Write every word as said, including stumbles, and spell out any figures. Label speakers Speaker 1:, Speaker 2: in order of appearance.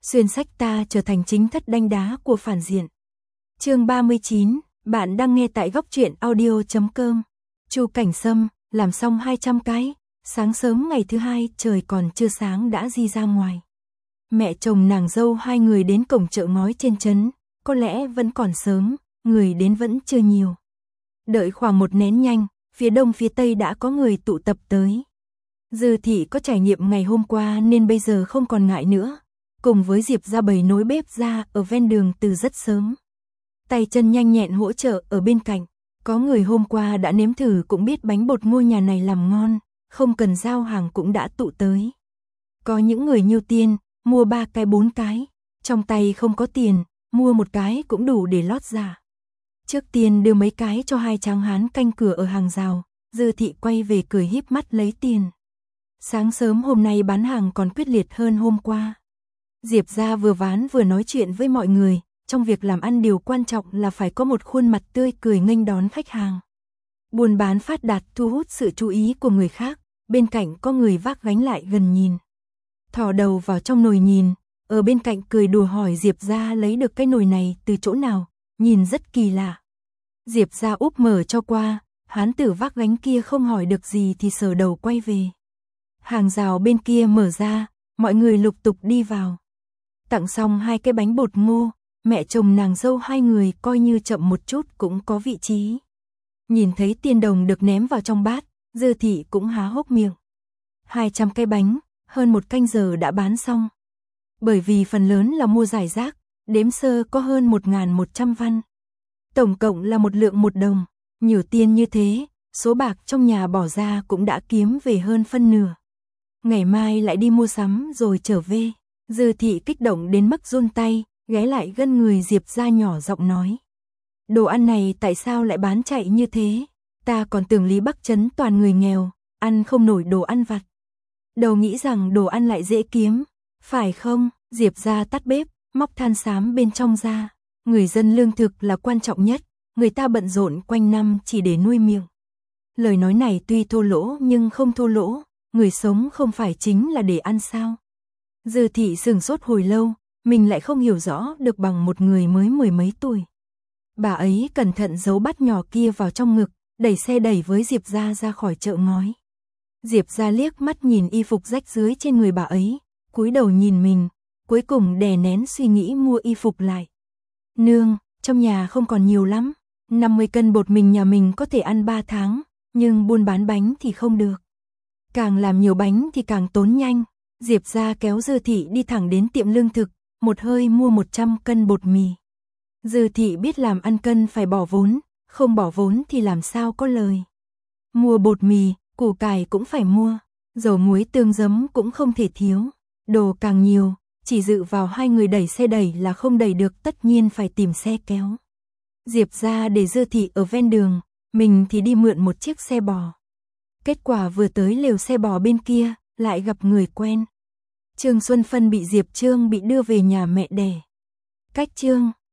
Speaker 1: xuyên sách ta trở thành chính thất đanh đá của phản diện. Chương ba mươi chín, bạn đang nghe tại góc truyện audio chấm com. Chu Cảnh Sâm, làm xong hai trăm cái, sáng sớm ngày thứ hai trời còn chưa sáng đã di ra ngoài. Mẹ chồng nàng dâu hai người đến cổng chợ ngói trên trấn, có lẽ vẫn còn sớm, người đến vẫn chưa nhiều. Đợi khoảng một nén nhanh, phía đông phía tây đã có người tụ tập tới. Dư thị có trải nghiệm ngày hôm qua nên bây giờ không còn ngại nữa, cùng với Diệp ra bày nối bếp ra ở ven đường từ rất sớm. Tay chân nhanh nhẹn hỗ trợ ở bên cạnh, có người hôm qua đã nếm thử cũng biết bánh bột ngô nhà này làm ngon, không cần giao hàng cũng đã tụ tới. Có những người nhiêu tiền, mua ba cái bốn cái, trong tay không có tiền, mua một cái cũng đủ để lót dạ. Trước tiên đưa mấy cái cho hai tráng hán canh cửa ở hàng rào, Dư thị quay về cười híp mắt lấy tiền. Sáng sớm hôm nay bán hàng còn quyết liệt hơn hôm qua. Diệp ra vừa ván vừa nói chuyện với mọi người, trong việc làm ăn điều quan trọng là phải có một khuôn mặt tươi cười nghênh đón khách hàng. Buôn bán phát đạt thu hút sự chú ý của người khác, bên cạnh có người vác gánh lại gần nhìn. Thò đầu vào trong nồi nhìn, ở bên cạnh cười đùa hỏi Diệp ra lấy được cái nồi này từ chỗ nào, nhìn rất kỳ lạ. Diệp ra úp mở cho qua, hán tử vác gánh kia không hỏi được gì thì sờ đầu quay về. Hàng rào bên kia mở ra, mọi người lục tục đi vào. Tặng xong hai cái bánh bột ngô, mẹ chồng nàng dâu hai người coi như chậm một chút cũng có vị trí. Nhìn thấy tiền đồng được ném vào trong bát, Dư thị cũng há hốc miệng. hai trăm cái bánh, hơn một canh giờ đã bán xong. Bởi vì phần lớn là mua giải rác, đếm sơ có hơn một nghìn một trăm văn. Tổng cộng là một lượng một đồng, nhiều tiền như thế, số bạc trong nhà bỏ ra cũng đã kiếm về hơn phân nửa. Ngày mai lại đi mua sắm rồi trở về. Dư thị kích động đến mức run tay, ghé lại gần người Diệp ra nhỏ giọng nói. Đồ ăn này tại sao lại bán chạy như thế? Ta còn tưởng Lý Bắc Trấn toàn người nghèo, ăn không nổi đồ ăn vặt. Đầu nghĩ rằng đồ ăn lại dễ kiếm, phải không? Diệp ra tắt bếp, móc than xám bên trong ra. Người dân lương thực là quan trọng nhất, người ta bận rộn quanh năm chỉ để nuôi miệng. Lời nói này tuy thô lỗ nhưng không thô lỗ, người sống không phải chính là để ăn sao? Dư thị sửng sốt hồi lâu, mình lại không hiểu rõ được bằng một người mới mười mấy tuổi. Bà ấy cẩn thận giấu bát nhỏ kia vào trong ngực, đẩy xe đẩy với Diệp ra ra khỏi chợ ngói. Diệp ra liếc mắt nhìn y phục rách rưới trên người bà ấy, cúi đầu nhìn mình, cuối cùng đè nén suy nghĩ mua y phục lại. Nương, trong nhà không còn nhiều lắm, năm mươi cân bột mình nhà mình có thể ăn ba tháng, nhưng buôn bán bánh thì không được. Càng làm nhiều bánh thì càng tốn nhanh. Diệp ra kéo Dư thị đi thẳng đến tiệm lương thực, một hơi mua một trăm cân bột mì. Dư thị biết làm ăn cân phải bỏ vốn, không bỏ vốn thì làm sao có lời. Mua bột mì, củ cải cũng phải mua, dầu muối tương giấm cũng không thể thiếu. Đồ càng nhiều, chỉ dự vào hai người đẩy xe đẩy là không đẩy được, tất nhiên phải tìm xe kéo. Diệp ra để Dư thị ở ven đường, mình thì đi mượn một chiếc xe bò. Kết quả vừa tới lều xe bò bên kia, lại gặp người quen. Trương Xuân Phân bị Diệp Trương bị đưa về nhà mẹ đẻ. Cách Trương,